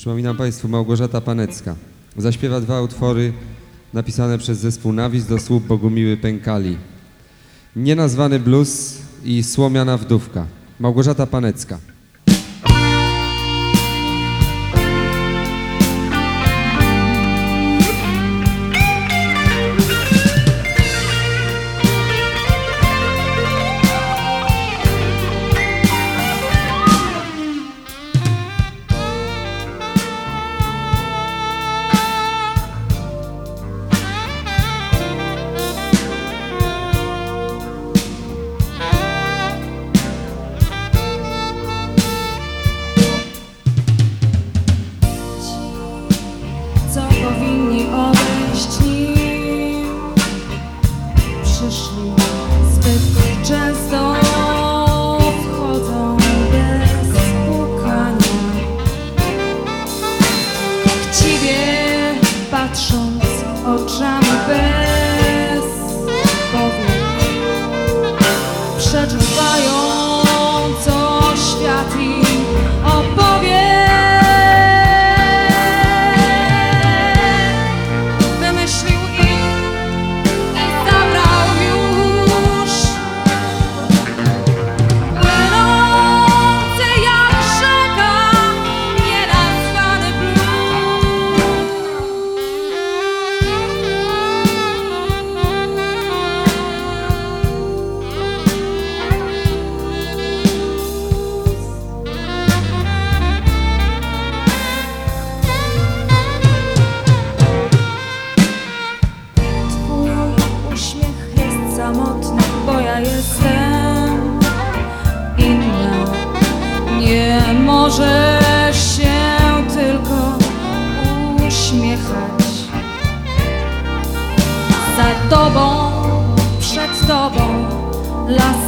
Przypominam Państwu, Małgorzata Panecka zaśpiewa 2 utwory napisane przez zespół Nawis do słów Bogumiły Pękali. Nienazwany blues i Słomiana wdówka. Małgorzata Panecka. Powinni odejść, nim przyszli. Zbyt często wchodzą bez pukania, chciwie patrząc oczami bez powiek, przeczuwają, co świat im opowie. Samotny, bo ja jestem inna. Nie możesz się tylko uśmiechać. Za tobą, przed tobą las